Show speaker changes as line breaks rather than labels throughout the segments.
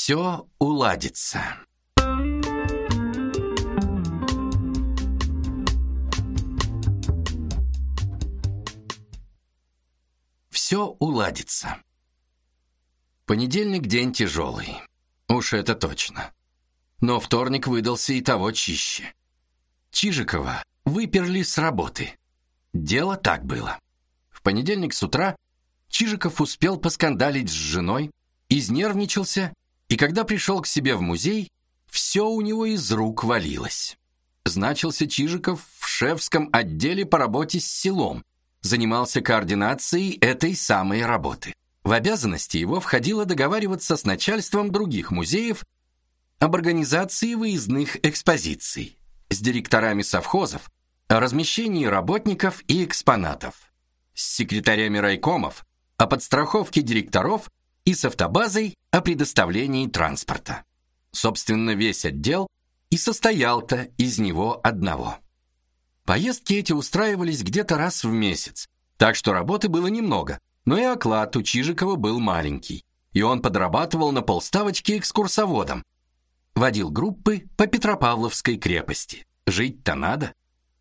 Все уладится. Все уладится. Понедельник день тяжелый. Уж это точно. Но вторник выдался и того чище. Чижикова выперли с работы. Дело так было. В понедельник с утра Чижиков успел поскандалить с женой, изнервничался, и когда пришел к себе в музей, все у него из рук валилось. Значился Чижиков в шефском отделе по работе с селом, занимался координацией этой самой работы. В обязанности его входило договариваться с начальством других музеев об организации выездных экспозиций, с директорами совхозов о размещении работников и экспонатов, с секретарями райкомов о подстраховке директоров и с автобазой о предоставлении транспорта. Собственно, весь отдел и состоял-то из него одного. Поездки эти устраивались где-то раз в месяц, так что работы было немного, но и оклад у Чижикова был маленький, и он подрабатывал на полставочки экскурсоводом. Водил группы по Петропавловской крепости. Жить-то надо.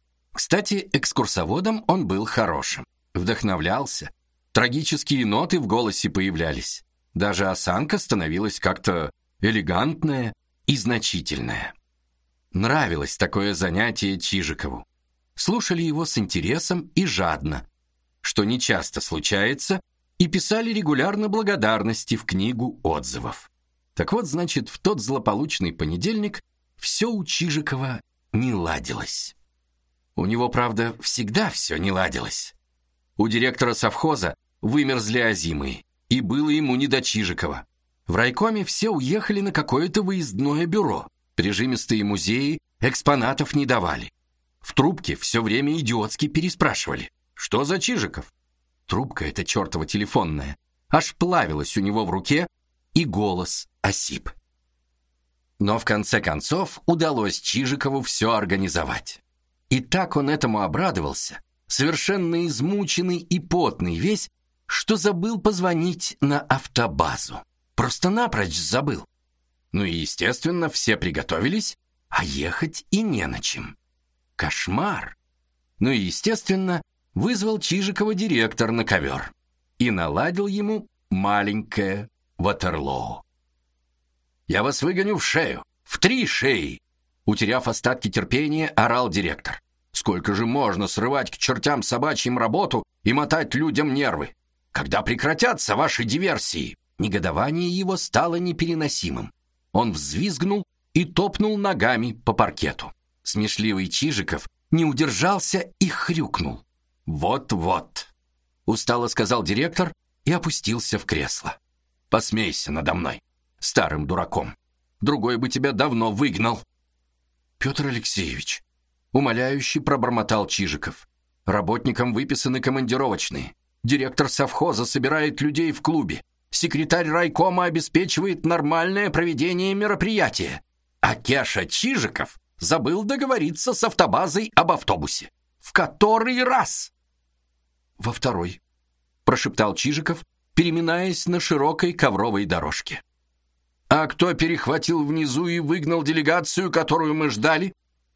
Кстати, экскурсоводом он был хорошим. Вдохновлялся. Трагические ноты в голосе появлялись. Даже осанка становилась как-то элегантная и значительная. Нравилось такое занятие Чижикову. Слушали его с интересом и жадно, что нечасто случается, и писали регулярно благодарности в книгу отзывов. Так вот, значит, в тот злополучный понедельник все у Чижикова не ладилось. У него, правда, всегда все не ладилось. У директора совхоза вымерзли озимые, и было ему не до Чижикова. В райкоме все уехали на какое-то выездное бюро. Прижимистые музеи экспонатов не давали. В трубке все время идиотски переспрашивали: что за Чижиков? Трубка эта чертова телефонная аж плавилась у него в руке, и голос осип. Но в конце концов удалось Чижикову все организовать. И так он этому обрадовался, совершенно измученный и потный весь, что забыл позвонить на автобазу. Просто напрочь забыл. Ну и, естественно, все приготовились, а ехать и не на чем. Кошмар. Ну и, естественно, вызвал Чижикова директор на ковер и наладил ему маленькое Ватерлоо. «Я вас выгоню в шею, в 3 шеи!» Утеряв остатки терпения, орал директор. «Сколько же можно срывать к чертям собачьим работу и мотать людям нервы? Когда прекратятся ваши диверсии?» Негодование его стало непереносимым. Он взвизгнул и топнул ногами по паркету. Смешливый Чижиков не удержался и хрюкнул. «Вот-вот», — устало сказал директор и опустился в кресло. «Посмейся надо мной, старым дураком. Другой бы тебя давно выгнал». «Петр Алексеевич», — умоляюще пробормотал Чижиков, «работникам выписаны командировочные. Директор совхоза собирает людей в клубе. Секретарь райкома обеспечивает нормальное проведение мероприятия. А Кеша Чижиков забыл договориться с автобазой об автобусе. В который раз?» «Во второй», — прошептал Чижиков, переминаясь на широкой ковровой дорожке. «А кто перехватил внизу и выгнал делегацию, которую мы ждали?»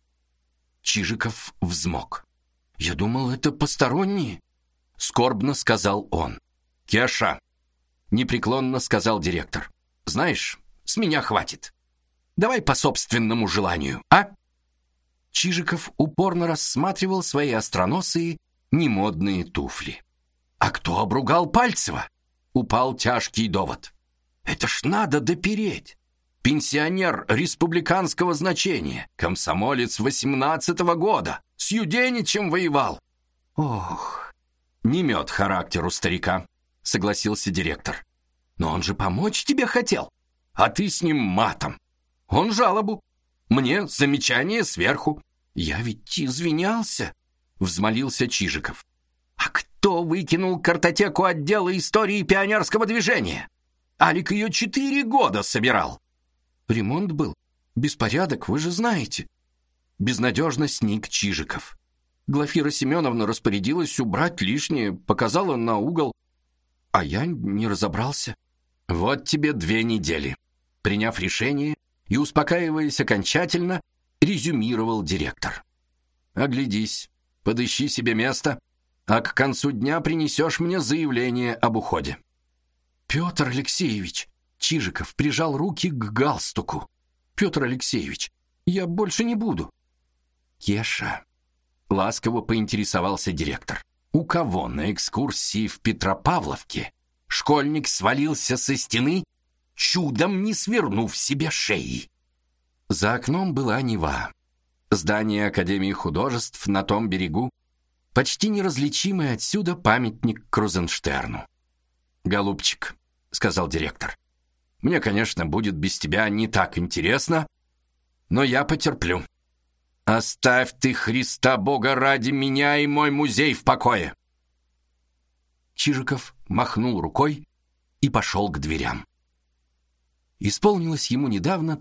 Чижиков взмок. «Я думал, это посторонние», — скорбно сказал он. «Кеша», — непреклонно сказал директор, — «знаешь, с меня хватит. Давай по собственному желанию, а?» Чижиков упорно рассматривал свои остроносые, немодные туфли. «А кто обругал Пальцева?» — упал тяжкий довод. «Это ж надо допереть. Пенсионер республиканского значения, комсомолец 18-го года, с Юденичем воевал». «Ох, не мед характер у старика», — согласился директор. «Но он же помочь тебе хотел, а ты с ним матом. Он жалобу, мне замечание сверху». «Я ведь извинялся», — взмолился Чижиков. «А кто выкинул картотеку отдела истории пионерского движения? Алик ее 4 года собирал». «Ремонт был, беспорядок, вы же знаете». Безнадежно сник Чижиков. Глафира Семеновна распорядилась убрать лишнее, показала на угол, а я не разобрался. «Вот тебе 2 недели. Приняв решение и успокаиваясь окончательно, резюмировал директор. Оглядись, подыщи себе место, а к концу дня принесешь мне заявление об уходе. Петр Алексеевич, Чижиков прижал руки к галстуку. Петр Алексеевич, я больше не буду. Кеша, ласково поинтересовался директор. У кого на экскурсии в Петропавловке школьник свалился со стены, чудом не свернув себе шеи? За окном была Нева. Здание Академии художеств на том берегу, почти неразличимый отсюда памятник Крузенштерну. «Голубчик», — сказал директор, — «мне, конечно, будет без тебя не так интересно, но я потерплю. Оставь ты, Христа Бога ради, меня и мой музей в покое». Чижиков махнул рукой и пошел к дверям. Исполнилось ему недавно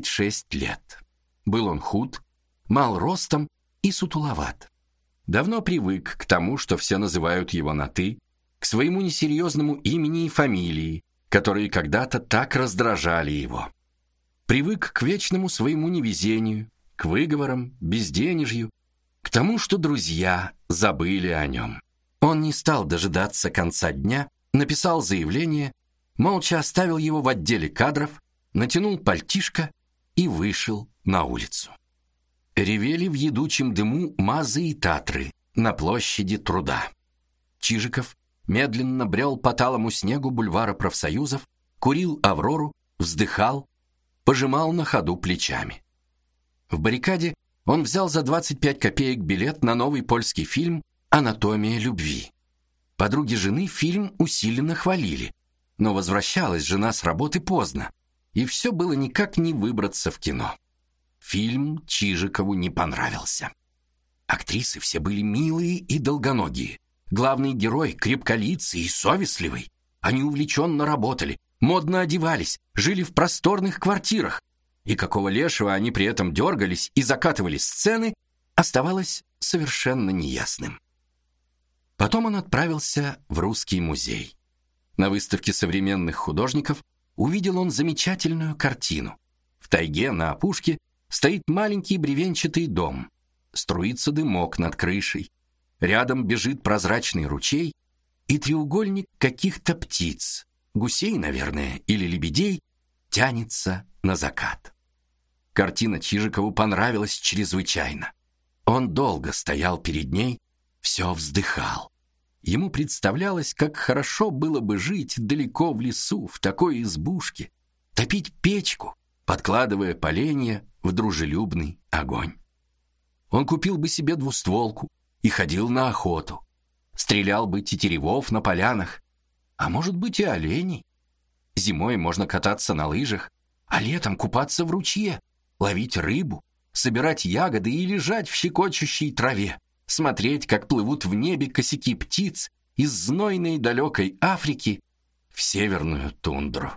36 лет. Был он худ, мал ростом и сутуловат. Давно привык к тому, что все называют его на «ты», к своему несерьезному имени и фамилии, которые когда-то так раздражали его. Привык к вечному своему невезению, к выговорам, безденежью, к тому, что друзья забыли о нем. Он не стал дожидаться конца дня, написал заявление, молча оставил его в отделе кадров, натянул пальтишко и вышел на улицу. Ревели в едучем дыму Мазы и Татры на площади Труда. Чижиков медленно брел по талому снегу бульвара профсоюзов, курил Аврору, вздыхал, пожимал на ходу плечами. В баррикаде он взял за 25 копеек билет на новый польский фильм «Анатомия любви». Подруги жены фильм усиленно хвалили, но возвращалась жена с работы поздно, и все было никак не выбраться в кино. Фильм Чижикову не понравился. Актрисы все были милые и долгоногие. Главный герой крепколицый и совестливый. Они увлеченно работали, модно одевались, жили в просторных квартирах. И какого лешего они при этом дергались и закатывали сцены, оставалось совершенно неясным. Потом он отправился в Русский музей. На выставке современных художников увидел он замечательную картину. В тайге на опушке стоит маленький бревенчатый дом. Струится дымок над крышей. Рядом бежит прозрачный ручей и треугольник каких-то птиц, гусей, наверное, или лебедей, тянется на закат. Картина Чижикову понравилась чрезвычайно. Он долго стоял перед ней, все вздыхал. Ему представлялось, как хорошо было бы жить далеко в лесу, в такой избушке, топить печку, подкладывая поленья в дружелюбный огонь. Он купил бы себе двустволку и ходил на охоту. Стрелял бы тетеревов на полянах, а может быть и оленей. Зимой можно кататься на лыжах, а летом купаться в ручье, ловить рыбу, собирать ягоды и лежать в щекочущей траве, смотреть, как плывут в небе косяки птиц из знойной далекой Африки в северную тундру.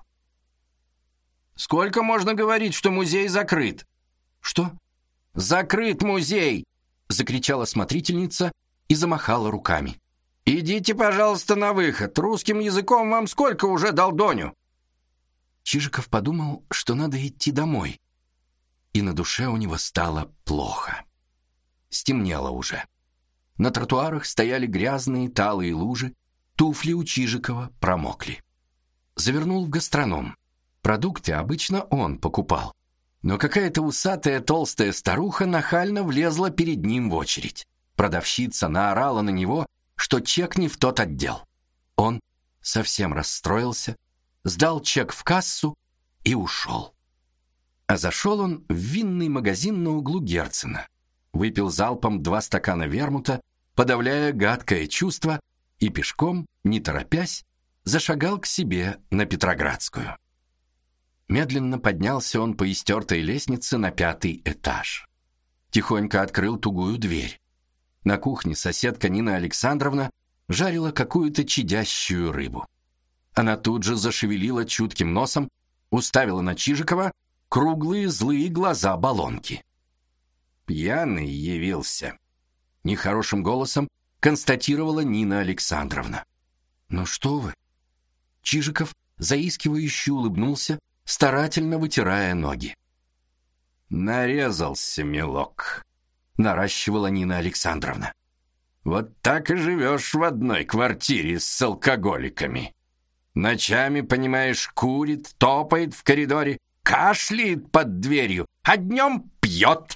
«Сколько можно говорить, что музей закрыт?» «Что?» «Закрыт музей!» — закричала смотрительница и замахала руками. «Идите, пожалуйста, на выход. Русским языком вам сколько уже долдоню?» Чижиков подумал, что надо идти домой. И на душе у него стало плохо. Стемнело уже. На тротуарах стояли грязные талые лужи, туфли у Чижикова промокли. Завернул в гастроном. Продукты обычно он покупал. Но какая-то усатая толстая старуха нахально влезла перед ним в очередь. Продавщица наорала на него, что чек не в тот отдел. Он совсем расстроился, сдал чек в кассу и ушел. А зашел он в винный магазин на углу Герцена, выпил залпом 2 стакана вермута, подавляя гадкое чувство, и пешком, не торопясь, зашагал к себе на Петроградскую. Медленно поднялся он по истертой лестнице на 5-й этаж. Тихонько открыл тугую дверь. На кухне соседка Нина Александровна жарила какую-то чадящую рыбу. Она тут же зашевелила чутким носом, уставила на Чижикова круглые злые глаза баллонки. «Пьяный явился», — нехорошим голосом констатировала Нина Александровна. «Ну что вы?» Чижиков заискивающе улыбнулся, старательно вытирая ноги. «Нарезался, милок», — наращивала Нина Александровна. «Вот так и живешь в одной квартире с алкоголиками. Ночами, понимаешь, курит, топает в коридоре, кашляет под дверью, а днем пьет».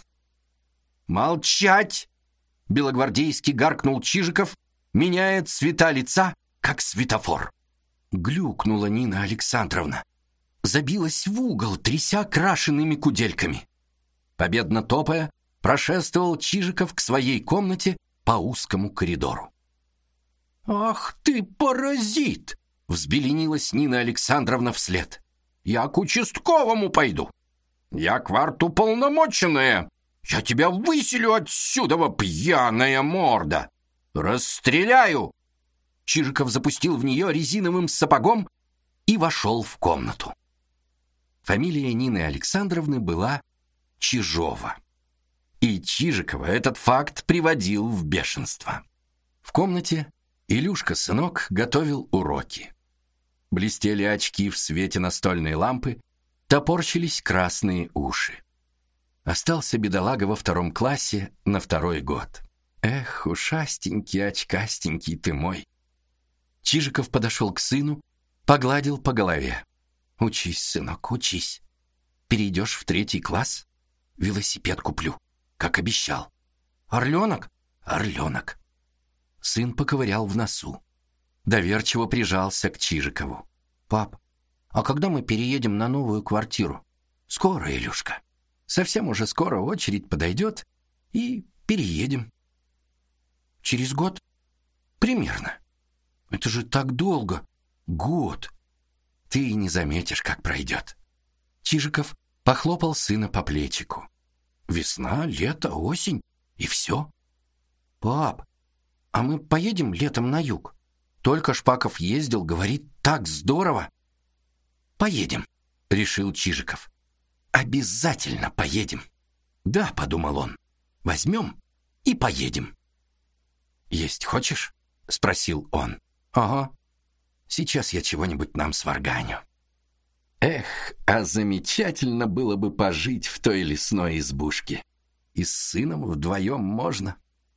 «Молчать!» — белогвардейски гаркнул Чижиков, меняя цвета лица, как светофор. Глюкнула Нина Александровна. Забилась в угол, тряся крашенными кудельками. Победно топая, прошествовал Чижиков к своей комнате по узкому коридору. «Ах ты, паразит!» — взбеленилась Нина Александровна вслед. «Я к участковому пойду. Я квартуполномоченная. Я тебя выселю отсюда, пьяная морда. Расстреляю!» Чижиков запустил в нее резиновым сапогом и вошел в комнату. Фамилия Нины Александровны была Чижова. И Чижикова этот факт приводил в бешенство. В комнате Илюшка-сынок готовил уроки. Блестели очки в свете настольной лампы, топорщились красные уши. Остался бедолага во 2 классе на 2 год. Эх, ушастенький, очкастенький ты мой. Чижиков подошел к сыну, погладил по голове. «Учись, сынок, учись. Перейдешь в 3 класс, велосипед куплю, как обещал. Орленок? Орленок». Сын поковырял в носу. Доверчиво прижался к Чижикову. «Пап, а когда мы переедем на новую квартиру?» «Скоро, Илюшка. Совсем уже скоро очередь подойдет, и переедем». «Через год?» «Примерно». «Это же так долго. Год. Ты и не заметишь, как пройдет». Чижиков похлопал сына по плечику. «Весна, лето, осень, и все». «Пап, а мы поедем летом на юг? Только Шпаков ездил, говорит, так здорово». «Поедем», — решил Чижиков. «Обязательно поедем». «Да», — подумал он, — «возьмем и поедем». «Есть хочешь?» — спросил он. «Ага. Сейчас я чего-нибудь нам сварганю». Эх, а замечательно было бы пожить в той лесной избушке. И с сыном вдвоем можно.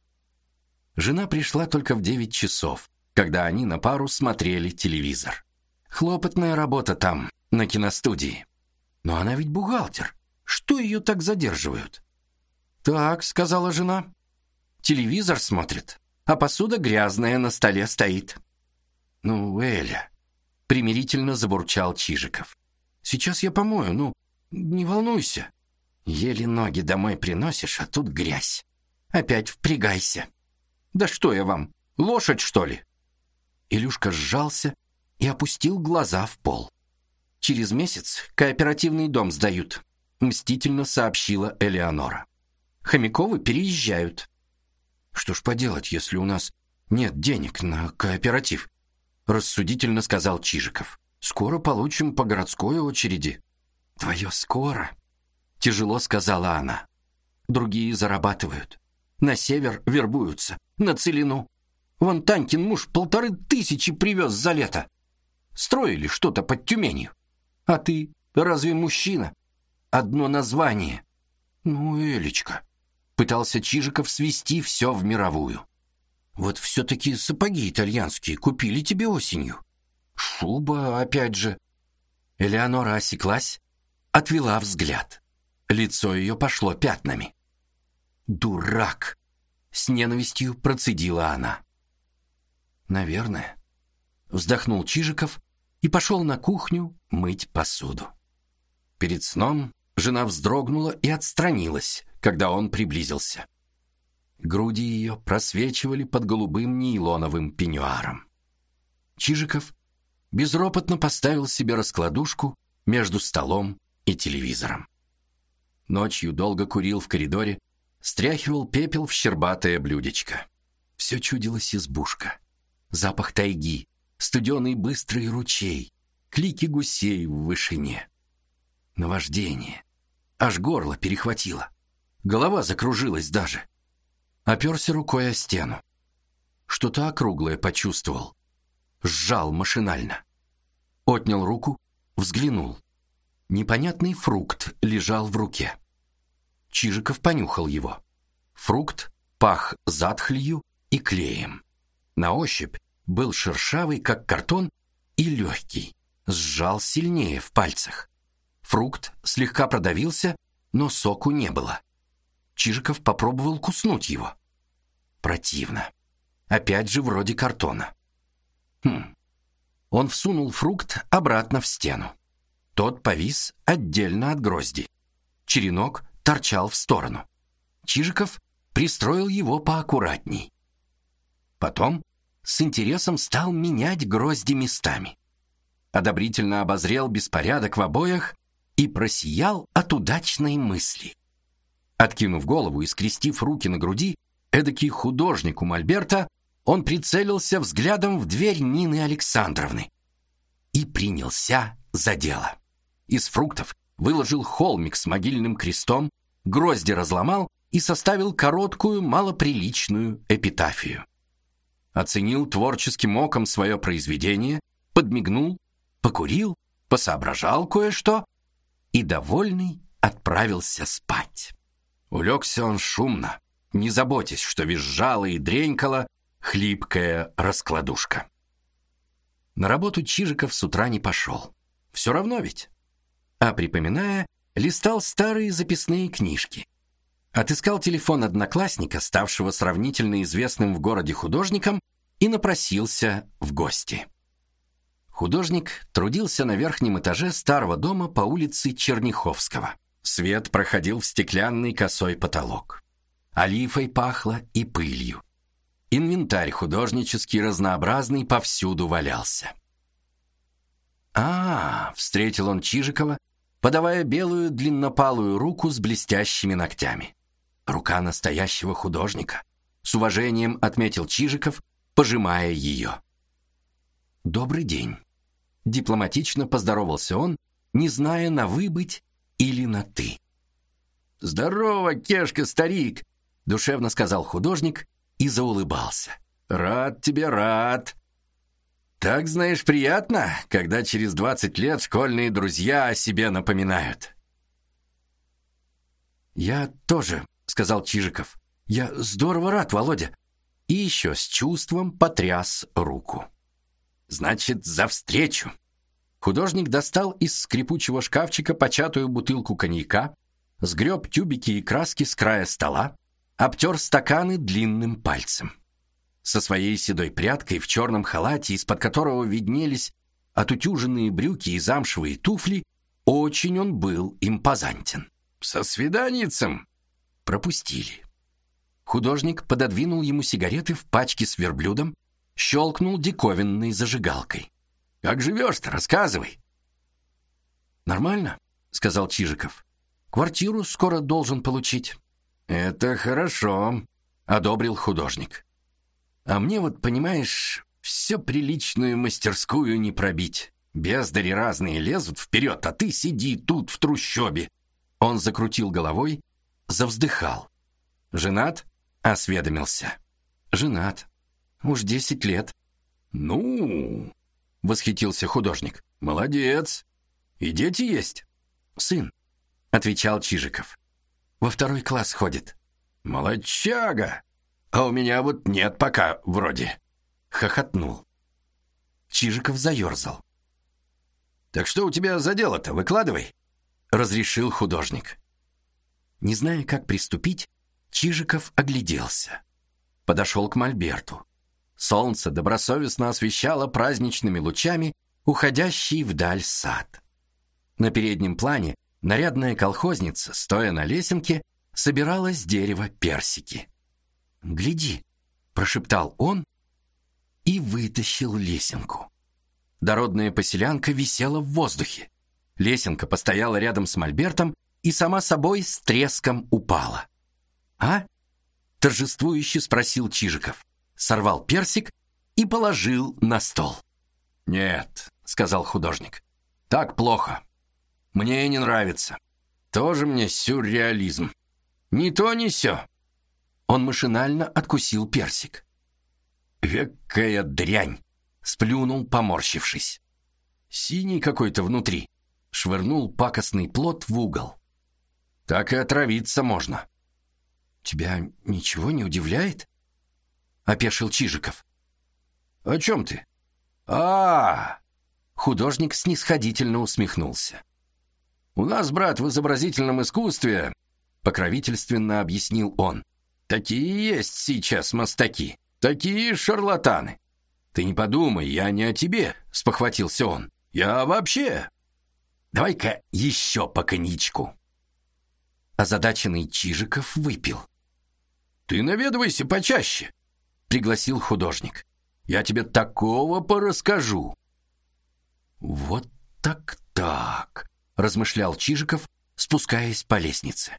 Жена пришла только в 9 часов, когда они на пару смотрели телевизор. Хлопотная работа там, на киностудии. Но она ведь бухгалтер. Что ее так задерживают? «Так», — сказала жена, — «телевизор смотрит, а посуда грязная на столе стоит». «Ну, Эля», — примирительно забурчал Чижиков. «Сейчас я помою, ну, не волнуйся». «Еле ноги домой приносишь, а тут грязь. Опять впрягайся». «Да что я вам, лошадь, что ли?» Илюшка сжался и опустил глаза в пол. «Через месяц кооперативный дом сдают», — мстительно сообщила Элеонора. «Хомяковы переезжают». «Что ж поделать, если у нас нет денег на кооператив?» — рассудительно сказал Чижиков. «Скоро получим по городской очереди». «Твое скоро», — тяжело сказала она. «Другие зарабатывают. На север вербуются, на целину. Вон Танькин муж 1500 привез за лето. Строили что-то под Тюменью. А ты разве мужчина? Одно название». «Ну, Элечка», — пытался Чижиков свести все в мировую. «Вот все-таки сапоги итальянские купили тебе осенью. Шуба, опять же». Элеонора осеклась, отвела взгляд. Лицо ее пошло пятнами. «Дурак!» — с ненавистью процедила она. «Наверное», — вздохнул Чижиков и пошел на кухню мыть посуду. Перед сном жена вздрогнула и отстранилась, когда он приблизился. Груди ее просвечивали под голубым нейлоновым пеньюаром. Чижиков безропотно поставил себе раскладушку между столом и телевизором. Ночью долго курил в коридоре, стряхивал пепел в щербатое блюдечко. Все чудилась избушка. Запах тайги, студеный быстрый ручей, клики гусей в вышине. Наваждение. Аж горло перехватило. Голова закружилась даже. Оперся рукой о стену. Что-то округлое почувствовал. Сжал машинально. Отнял руку, взглянул. Непонятный фрукт лежал в руке. Чижиков понюхал его. Фрукт пах затхлью и клеем. На ощупь был шершавый, как картон, и легкий. Сжал сильнее в пальцах. Фрукт слегка продавился, но соку не было. Чижиков попробовал куснуть его. Противно. Опять же вроде картона. Он всунул фрукт обратно в стену. Тот повис отдельно от грозди. Черенок торчал в сторону. Чижиков пристроил его поаккуратней. Потом с интересом стал менять грозди местами. Одобрительно обозрел беспорядок в обоях и просиял от удачной мысли. Откинув голову и скрестив руки на груди, эдакий художник у мольберта, он прицелился взглядом в дверь Нины Александровны и принялся за дело. Из фруктов выложил холмик с могильным крестом, грозди разломал и составил короткую, малоприличную эпитафию. Оценил творческим оком свое произведение, подмигнул, покурил, посоображал кое-что и, довольный, отправился спать. Улегся он шумно, не заботясь, что визжала и дренькала хлипкая раскладушка. На работу Чижиков с утра не пошел. Все равно ведь. А припоминая, листал старые записные книжки. Отыскал телефон одноклассника, ставшего сравнительно известным в городе художником, и напросился в гости. Художник трудился на верхнем этаже старого дома по улице Черняховского. Свет проходил в стеклянный косой потолок. Олифой пахло и пылью. Инвентарь художнический разнообразный повсюду валялся. Встретил он Чижикова, подавая белую длиннопалую руку с блестящими ногтями. Рука настоящего художника. С уважением отметил Чижиков, пожимая ее. «Добрый день», — дипломатично поздоровался он, не зная, на «вы» быть или на «ты». «Здорово, Кешка, старик», — душевно сказал художник и заулыбался. «Рад тебе, рад. Так, знаешь, приятно, когда через 20 лет школьные друзья о себе напоминают». «Я тоже», — сказал Чижиков. «Я здорово рад, Володя». И еще с чувством потряс руку. «Значит, за встречу». Художник достал из скрипучего шкафчика початую бутылку коньяка, сгреб тюбики и краски с края стола, обтер стаканы длинным пальцем. Со своей седой прядкой в черном халате, из-под которого виднелись отутюженные брюки и замшевые туфли, очень он был импозантен. «Со свиданицем!» Пропустили. Художник пододвинул ему сигареты в пачке с верблюдом, щелкнул диковинной зажигалкой. «Как живешь-то? Рассказывай!» «Нормально», — сказал Чижиков. «Квартиру скоро должен получить». «Это хорошо», — одобрил художник. «А мне вот, понимаешь, все приличную мастерскую не пробить. Бездари разные лезут вперед, а ты сиди тут в трущобе». Он закрутил головой, завздыхал. «Женат?» — осведомился. «Женат. Уж 10 лет». «Ну!» — восхитился художник. «Молодец. И дети есть?» «Сын», — отвечал Чижиков. «Во 2 класс ходит». «Молодчага! А у меня вот нет пока вроде». Хохотнул. Чижиков заерзал. «Так что у тебя за дело-то? Выкладывай», — разрешил художник. Не зная, как приступить, Чижиков огляделся. Подошел к мольберту. Солнце добросовестно освещало праздничными лучами уходящий вдаль сад. На переднем плане нарядная колхозница, стоя на лесенке, собирала с дерева персики. «Гляди», — прошептал он и вытащил лесенку. Дородная поселянка висела в воздухе. Лесенка постояла рядом с мольбертом и сама собой с треском упала. «А?» — торжествующе спросил Чижиков. Сорвал персик и положил на стол. «Нет», — сказал художник, — «так плохо. Мне не нравится. Тоже мне сюрреализм. Ни то, ни сё». Он машинально откусил персик. «Экая дрянь!» — сплюнул, поморщившись. «Синий какой-то внутри. швырнул пакостный плод в угол. Так и отравиться можно. Тебя ничего не удивляет? Опешил Чижиков. О чем ты? Художник снисходительно усмехнулся. У нас, брат, в изобразительном искусстве, покровительственно объяснил он, такие есть сейчас мастаки, такие шарлатаны. Ты не подумай, я не о тебе, спохватился он. Я вообще. Давай-ка еще по коньячку. Озадаченный Чижиков выпил. Ты наведывайся почаще, пригласил художник. Я тебе такого порасскажу. Вот так, размышлял Чижиков, спускаясь по лестнице.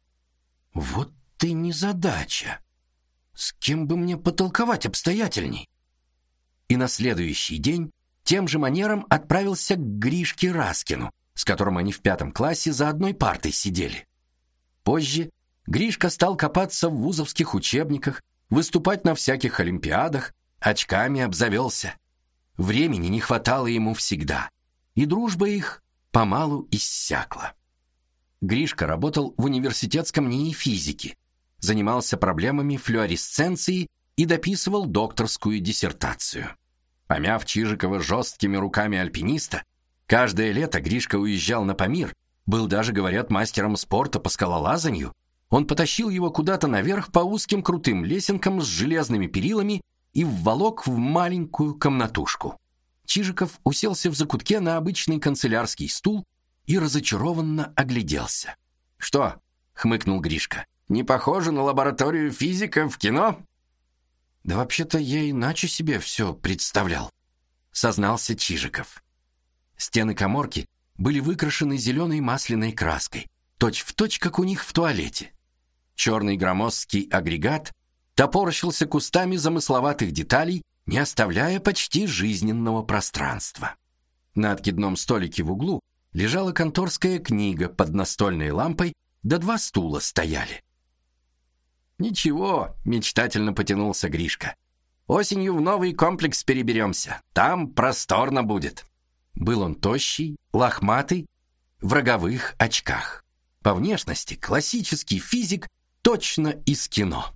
Вот ты незадача. С кем бы мне потолковать обстоятельней? И на следующий день тем же манером отправился к Гришке Раскину, с которым они в 5 классе за одной партой сидели. Позже Гришка стал копаться в вузовских учебниках, выступать на всяких олимпиадах, очками обзавелся. Времени не хватало ему всегда, и дружба их помалу иссякла. Гришка работал в университетском НИИ физики, занимался проблемами флуоресценции и дописывал докторскую диссертацию. Помяв Чижикова жесткими руками альпиниста, каждое лето Гришка уезжал на Памир, был даже, говорят, мастером спорта по скалолазанию. Он потащил его куда-то наверх по узким крутым лесенкам с железными перилами и вволок в маленькую комнатушку. Чижиков уселся в закутке на обычный канцелярский стул и разочарованно огляделся. «Что?» — хмыкнул Гришка. «Не похоже на лабораторию физика в кино?» «Да вообще-то я иначе себе все представлял», — сознался Чижиков. Стены каморки были выкрашены зеленой масляной краской, точь-в-точь, как у них в туалете. Черный громоздкий агрегат топорщился кустами замысловатых деталей, не оставляя почти жизненного пространства. На откидном столике в углу лежала конторская книга под настольной лампой, да 2 стула стояли. «Ничего», — мечтательно потянулся Гришка. «Осенью в новый комплекс переберемся. Там просторно будет». Был он тощий, лохматый, в роговых очках. По внешности классический физик точно из кино.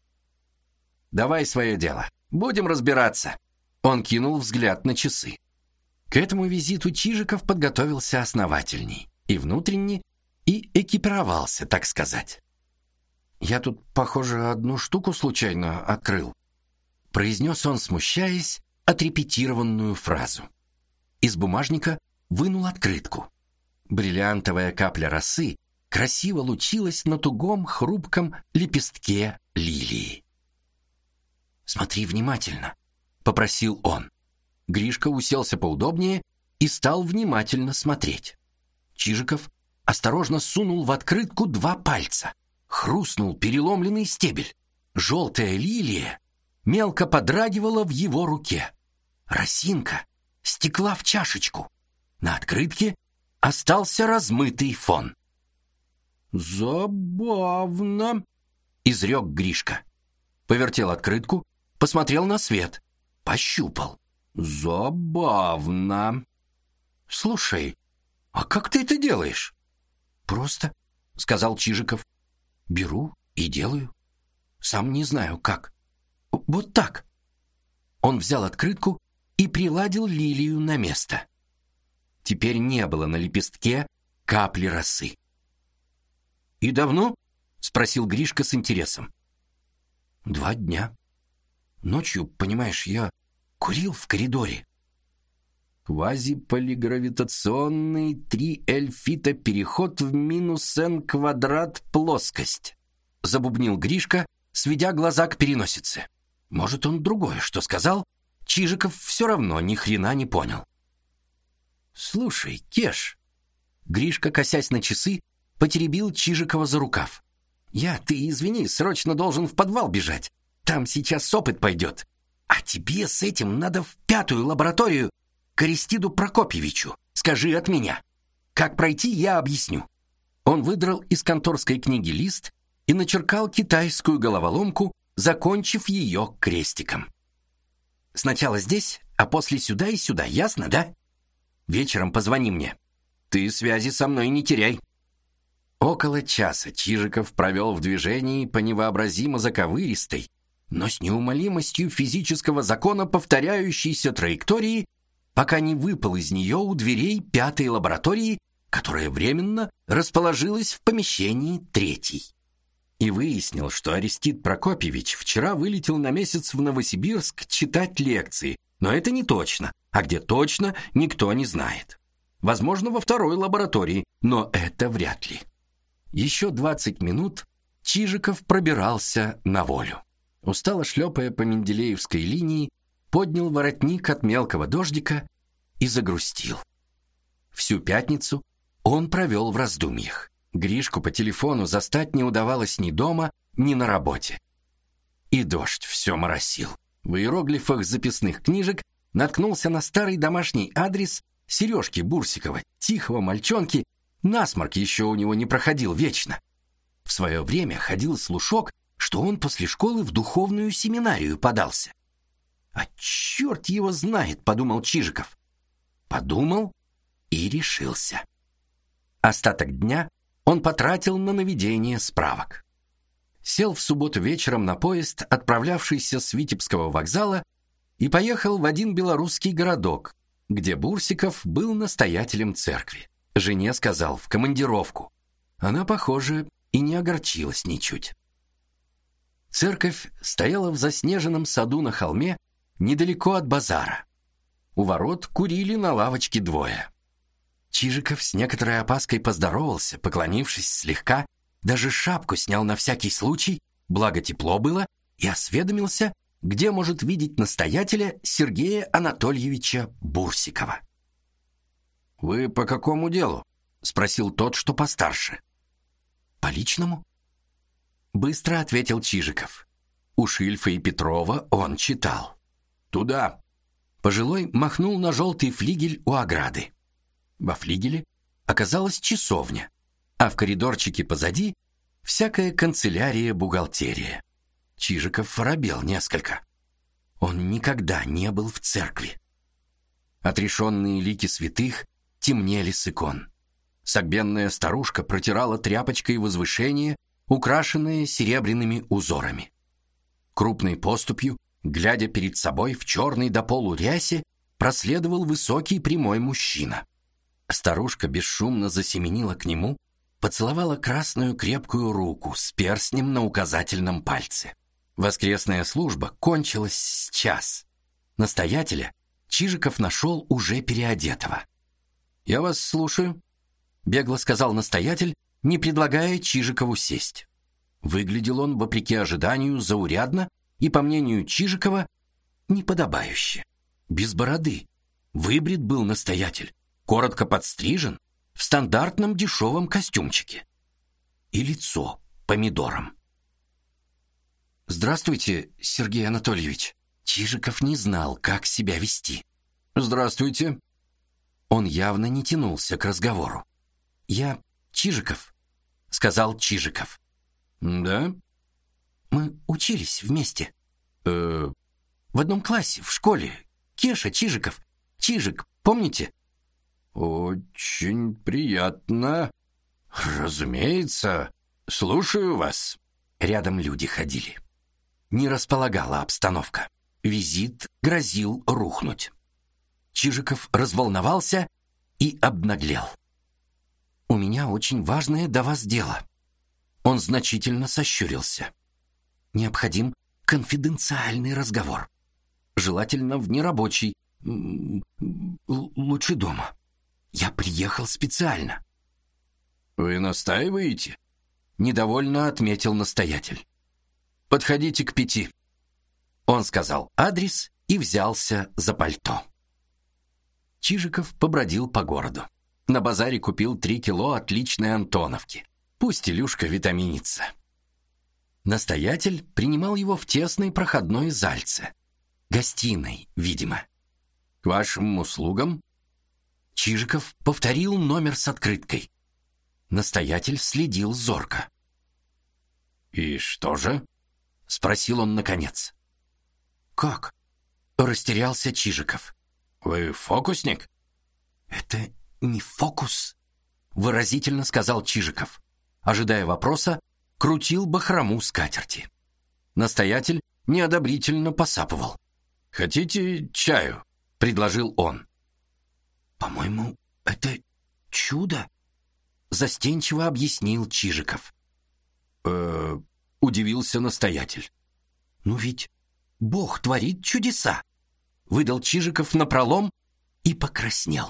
«Давай свое дело. Будем разбираться». Он кинул взгляд на часы. К этому визиту Чижиков подготовился основательней. И внутренне, и экипировался, так сказать. «Я тут, похоже, одну штуку случайно открыл», — произнес он, смущаясь, отрепетированную фразу. Из бумажника вынул открытку. Бриллиантовая капля росы красиво лучилась на тугом, хрупком лепестке лилии. «Смотри внимательно», — попросил он. Гришка уселся поудобнее и стал внимательно смотреть. Чижиков осторожно сунул в открытку 2 пальца. Хрустнул переломленный стебель. Желтая лилия мелко подрагивала в его руке. Росинка стекла в чашечку. На открытке остался размытый фон. «Забавно», — изрек Гришка. Повертел открытку, посмотрел на свет, пощупал. «Забавно. Слушай, а как ты это делаешь?» «Просто», — сказал Чижиков. «Беру и делаю. Сам не знаю, как. Вот так». Он взял открытку и приладил лилию на место. Теперь не было на лепестке капли росы. «И давно?» — спросил Гришка с интересом. 2 дня. Ночью, понимаешь, я курил в коридоре». «Квазиполигравитационный 3L-фита переход в минус n квадрат плоскость», — забубнил Гришка, сведя глаза к переносице. Может, он другое что сказал? Чижиков все равно ни хрена не понял. «Слушай, Кеш», — Гришка, косясь на часы, потеребил Чижикова за рукав. Ты извини, срочно должен в подвал бежать. Там сейчас опыт пойдет. А тебе с этим надо в 5-ю лабораторию к Аристиду Прокопьевичу. Скажи от меня. Как пройти, я объясню». Он выдрал из конторской книги лист и начеркал китайскую головоломку, закончив ее крестиком. «Сначала здесь, а после сюда и сюда, ясно, да? Вечером позвони мне». Ты связи со мной не теряй». Около часа Чижиков провел в движении по невообразимо заковыристой, но с неумолимостью физического закона повторяющейся траектории, пока не выпал из нее у дверей 5-й лаборатории, которая временно расположилась в помещении 3-й. И выяснил, что Арестит Прокопьевич вчера вылетел на месяц в Новосибирск читать лекции, но это не точно, а где точно, никто не знает. Возможно, во 2-й лаборатории, но это вряд ли. Еще 20 минут Чижиков пробирался на волю. Устало шлепая по Менделеевской линии, поднял воротник от мелкого дождика и загрустил. Всю пятницу он провел в раздумьях. Гришку по телефону застать не удавалось ни дома, ни на работе. И дождь все моросил. В иероглифах записных книжек наткнулся на старый домашний адрес Сережки Бурсикова, тихого мальчонки, насморк еще у него не проходил вечно. В свое время ходил слушок, что он после школы в духовную семинарию подался. «А черт его знает», — подумал Чижиков. Подумал и решился. Остаток дня он потратил на наведение справок. Сел в субботу вечером на поезд, отправлявшийся с Витебского вокзала, и поехал в один белорусский городок, где Бурсиков был настоятелем церкви. Жене сказал в командировку. Она, похоже, и не огорчилась ничуть. Церковь стояла в заснеженном саду на холме, недалеко от базара. У ворот курили на лавочке двое. Чижиков с некоторой опаской поздоровался, поклонившись слегка, даже шапку снял на всякий случай, благо тепло было, и осведомился, где может видеть настоятеля Сергея Анатольевича Бурсикова. «Вы по какому делу?» — спросил тот, что постарше. «По личному?» Быстро ответил Чижиков. У Шильфа и Петрова он читал. «Туда!» Пожилой махнул на желтый флигель у ограды. Во флигеле оказалась часовня, а в коридорчике позади всякая канцелярия-бухгалтерия. Чижиков воробел несколько. Он никогда не был в церкви. Отрешенные лики святых темнели с икон. Согбенная старушка протирала тряпочкой возвышение, украшенное серебряными узорами. Крупной поступью, глядя перед собой в черной до полу рясе, проследовал высокий прямой мужчина. Старушка бесшумно засеменила к нему, поцеловала красную крепкую руку с перстнем на указательном пальце. Воскресная служба кончилась с час. Настоятеля Чижиков нашел уже переодетого. «Я вас слушаю», — бегло сказал настоятель, не предлагая Чижикову сесть. Выглядел он, вопреки ожиданию, заурядно и, по мнению Чижикова, неподобающе. Без бороды. Выбрит был настоятель, коротко подстрижен, в стандартном дешевом костюмчике. И лицо помидором. «Здравствуйте, Сергей Анатольевич». Чижиков не знал, как себя вести. «Здравствуйте». Он явно не тянулся к разговору. «Я Чижиков», — сказал Чижиков. «Да?» «Мы учились вместе». В одном классе, в школе. Кеша Чижиков. Чижик, помните?» «Очень приятно. Разумеется. Слушаю вас». Рядом люди ходили. Не располагала обстановка. Визит грозил рухнуть. Чижиков разволновался и обнаглел. «У меня очень важное до вас дело». Он значительно сощурился. «Необходим конфиденциальный разговор. Желательно в нерабочий. Лучше дома. Я приехал специально». «Вы настаиваете?» Недовольно отметил настоятель. «Подходите к 5». Он сказал адрес и взялся за пальто. Чижиков побродил по городу. На базаре купил 3 кило отличной антоновки. Пусть Илюшка витаминится. Настоятель принимал его в тесной проходной зальце. Гостиной, видимо. «К вашим услугам?» Чижиков повторил номер с открыткой. Настоятель следил зорко. «И что же?» — спросил он наконец. «Как?» — растерялся Чижиков. «Вы фокусник?» «Это не фокус?» — выразительно сказал Чижиков. Ожидая вопроса, крутил бахрому скатерти. Настоятель неодобрительно посапывал. «Хотите чаю?» — предложил он. «По-моему, это чудо», — застенчиво объяснил Чижиков. Удивился настоятель. «Ну ведь Бог творит чудеса», — выдал Чижиков напролом и покраснел.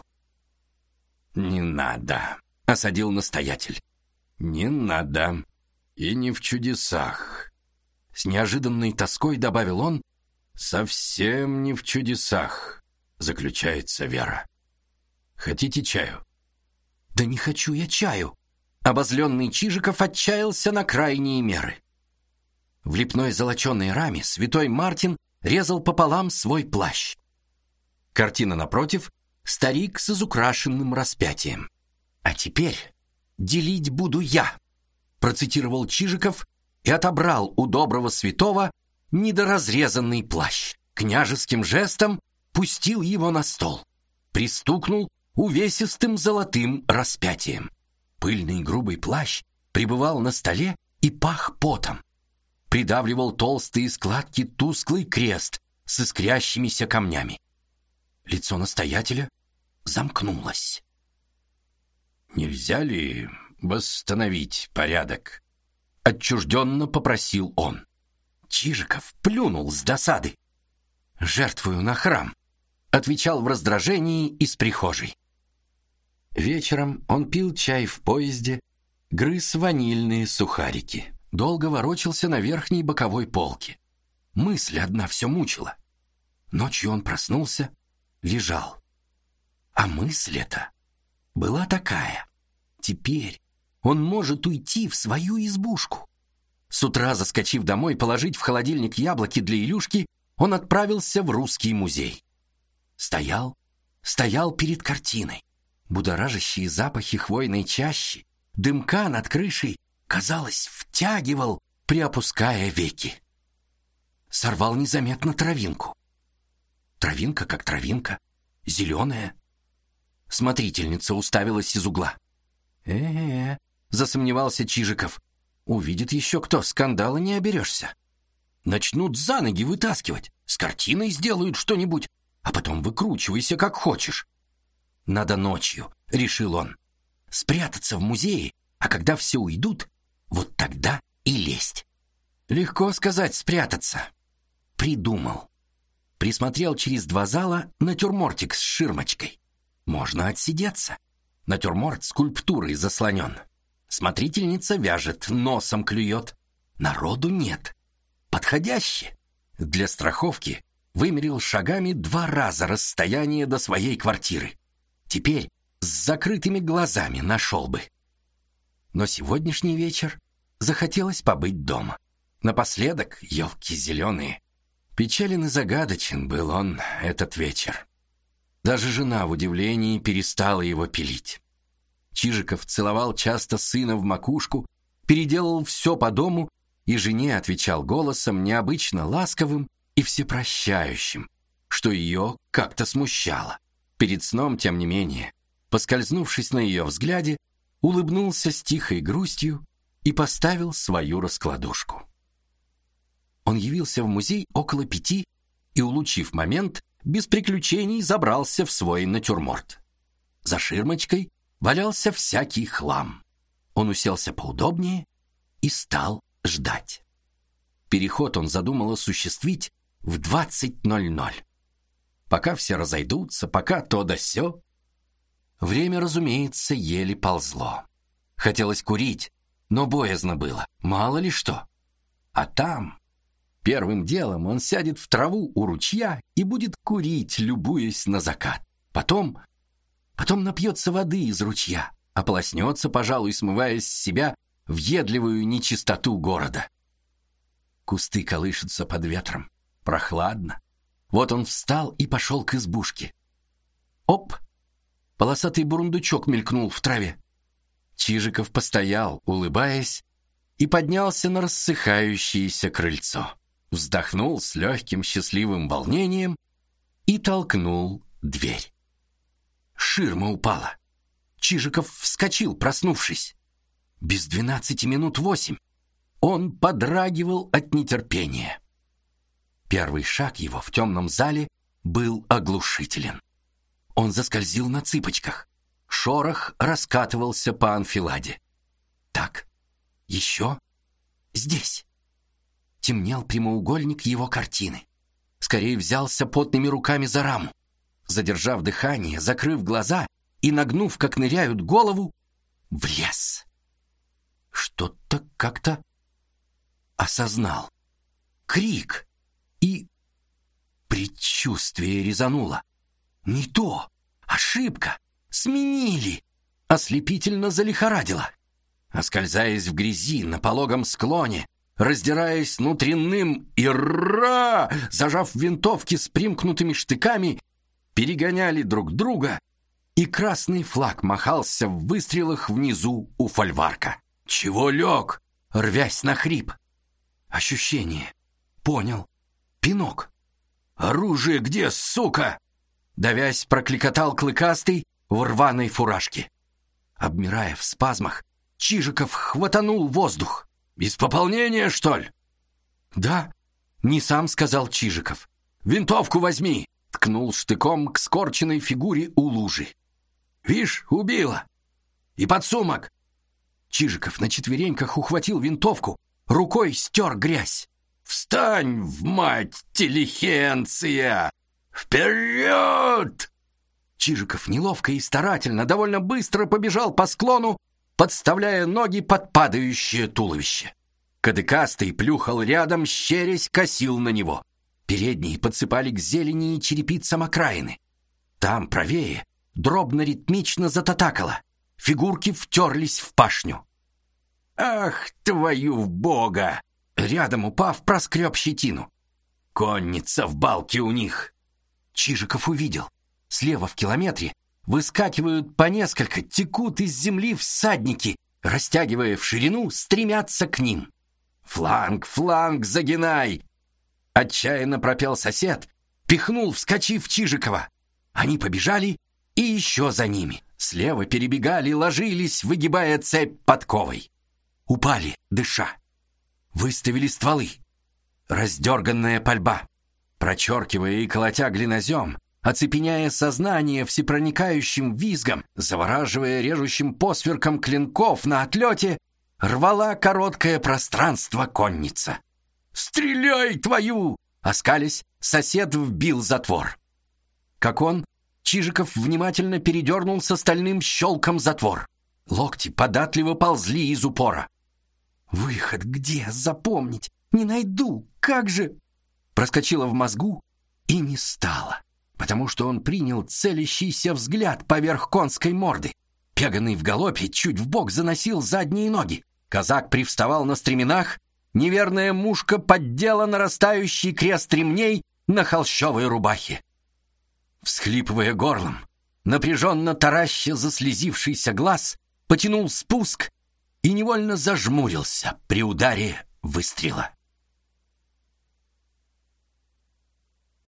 «Не надо», — осадил настоятель. «Не надо. И не в чудесах». С неожиданной тоской добавил он: «Совсем не в чудесах заключается вера. Хотите чаю?» «Да не хочу я чаю!» Обозленный Чижиков отчаялся на крайние меры. В лепной золоченой раме святой Мартин резал пополам свой плащ. Картина напротив — старик с изукрашенным распятием. «А теперь делить буду я», — процитировал Чижиков и отобрал у доброго святого недоразрезанный плащ. Княжеским жестом пустил его на стол. Пристукнул увесистым золотым распятием. Пыльный грубый плащ пребывал на столе и пах потом. Придавливал толстые складки тусклый крест с искрящимися камнями. Лицо настоятеля замкнулось. «Нельзя ли восстановить порядок?» — отчужденно попросил он. Чижиков плюнул с досады. «Жертвую на храм», — отвечал в раздражении из прихожей. Вечером он пил чай в поезде, грыз ванильные сухарики, долго ворочался на верхней боковой полке. Мысль одна все мучила. Ночью он проснулся, лежал. А мысль эта была такая: теперь он может уйти в свою избушку. С утра, заскочив домой положить в холодильник яблоки для Илюшки, он отправился в Русский музей. Стоял перед картиной. Будоражащие запахи хвойной чащи, дымка над крышей, казалось, втягивал, приопуская веки. Сорвал незаметно травинку. Травинка как травинка, зеленая. Смотрительница уставилась из угла. Засомневался Чижиков. «Увидит еще кто, скандала не оберешься. Начнут за ноги вытаскивать, с картиной сделают что-нибудь, а потом выкручивайся как хочешь». «Надо ночью», — решил он, — «спрятаться в музее, а когда все уйдут, вот тогда и лезть». Легко сказать спрятаться. Придумал. Присмотрел через 2 зала натюрмортик с ширмочкой. Можно отсидеться. Натюрморт скульптурой заслонен. Смотрительница вяжет, носом клюет. Народу нет. Подходяще. Для страховки вымерил шагами 2 раза расстояние до своей квартиры. Теперь с закрытыми глазами нашел бы. Но сегодняшний вечер захотелось побыть дома. Напоследок, елки зеленые. Печален и загадочен был он этот вечер. Даже жена в удивлении перестала его пилить. Чижиков целовал часто сына в макушку, переделал все по дому и жене отвечал голосом необычно ласковым и всепрощающим, что ее как-то смущало. Перед сном, тем не менее, поскользнувшись на ее взгляде, улыбнулся с тихой грустью и поставил свою раскладушку. Он явился в музей около 5 и, улучив момент, без приключений забрался в свой натюрморт. За ширмочкой валялся всякий хлам. Он уселся поудобнее и стал ждать. Переход он задумал осуществить в 20:00. Пока все разойдутся, пока то да сё. Время, разумеется, еле ползло. Хотелось курить, но боязно было, мало ли что. А там первым делом он сядет в траву у ручья и будет курить, любуясь на закат. Потом напьется воды из ручья, ополоснется, пожалуй, смывая с себя въедливую нечистоту города. Кусты колышутся под ветром, прохладно. Вот он встал и пошел к избушке. Оп! Полосатый бурундучок мелькнул в траве. Чижиков постоял, улыбаясь, и поднялся на рассыхающееся крыльцо. Вздохнул с легким счастливым волнением и толкнул дверь. Ширма упала. Чижиков вскочил, проснувшись. Без 12 минут 8. Он подрагивал от нетерпения. Первый шаг его в темном зале был оглушителен. Он заскользил на цыпочках. Шорох раскатывался по анфиладе. Так, еще, здесь. Темнел прямоугольник его картины. Скорее взялся потными руками за раму. Задержав дыхание, закрыв глаза и нагнув, как ныряют, голову, влез. Что-то как-то осознал. Крик и предчувствие резануло. Не то, ошибка, сменили. Ослепительно залихорадило. Оскользаясь в грязи на пологом склоне, раздираясь внутренним и зажав винтовки с примкнутыми штыками, перегоняли друг друга, и красный флаг махался в выстрелах внизу у фольварка. Чего лег, рвясь на хрип? Ощущение. Понял. Пинок. «Оружие где, сука?» Давясь, прокликотал Клыкастый в рваной фуражке. Обмирая в спазмах, Чижиков хватанул воздух. «Без пополнения, что ли?» «Да», — не сам сказал Чижиков. «Винтовку возьми!» — ткнул штыком к скорченной фигуре у лужи. «Вишь, убила! И подсумок!» Чижиков на четвереньках ухватил винтовку, рукой стер грязь. «Встань, в мать, телехенция! Вперед!» Чижиков неловко и старательно, довольно быстро побежал по склону, подставляя ноги под падающее туловище. Кадыкастый плюхал рядом, щерясь, косил на него. Передние подсыпали к зелени и черепицам окраины. Там, правее, дробно-ритмично зататакало. Фигурки втерлись в пашню. «Ах, твою бога!» Рядом, упав, проскреб щетину. «Конница в балке у них!» Чижиков увидел. Слева в километре выскакивают по несколько, текут из земли всадники, растягивая в ширину, стремятся к ним. «Фланг, фланг, загинай!» Отчаянно пропел сосед, пихнул, вскочив Чижикова. Они побежали, и еще за ними. Слева перебегали, ложились, выгибая цепь подковой. Упали, дыша. Выставили стволы. Раздерганная пальба. Прочеркивая и колотя глинозем, оцепеняя сознание всепроникающим визгом, завораживая режущим посверком клинков на отлете, рвала короткое пространство конница. «Стреляй, твою!» Оскались, сосед вбил затвор. Как он, Чижиков внимательно передернул с стальным щелком затвор. Локти податливо ползли из упора. «Выход где? Запомнить? Не найду! Как же?» Проскочило в мозгу и не стало, потому что он принял целящийся взгляд поверх конской морды. Пеганый в галопе чуть вбок заносил задние ноги. Казак привставал на стременах, неверная мушка поддела нарастающий крест ремней на холщовой рубахе. Всхлипывая горлом, напряженно тараща заслезившийся глаз, потянул спуск и невольно зажмурился при ударе выстрела.